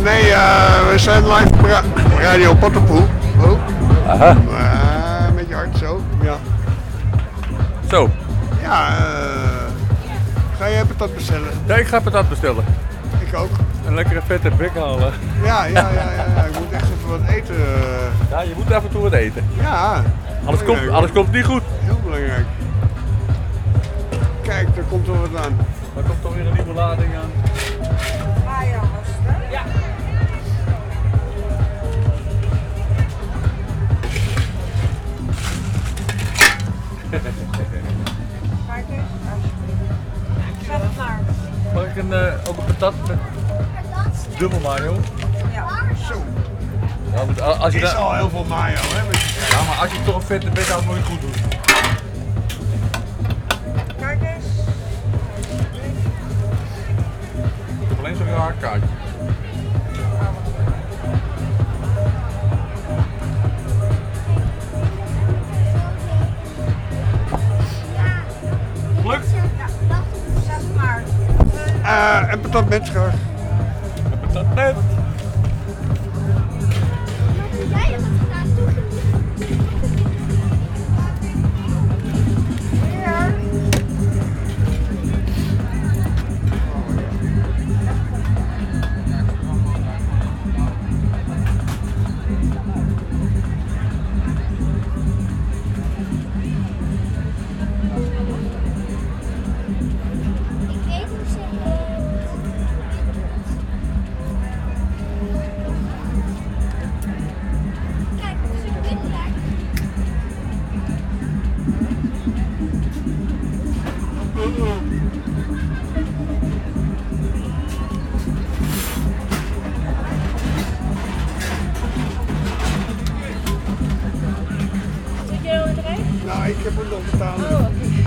Nee, we zijn live op Radio Potterpoel. Oh. Aha. Met je hart zo. Ja. Zo. Ja, ga jij patat bestellen? Ja, ik ga patat bestellen. Ik ook. Een lekkere vette bek halen. Ja. Ik moet echt even wat eten. Ja, je moet af en toe wat eten. Ja. Anders komt het niet goed. Heel belangrijk. Kijk, daar komt er wat aan. Er komt toch weer een nieuwe lading aan. Ja. Kijk eens, alsjeblieft. Zet het maar. Mag ik ook een patat met dubbel mayo? Ja. Zo. Ja, maar als je Is dan... al heel veel mayo, hè? Ja, maar als je toch een vette bek houdt, moet je het goed doen. Kijk eens. Ik heb alleen zo'n raar kaartje. Lukt? Ja. Zet het maar. En patat met graag. Een patat met. Hier. Nou, ik heb het nog betalen.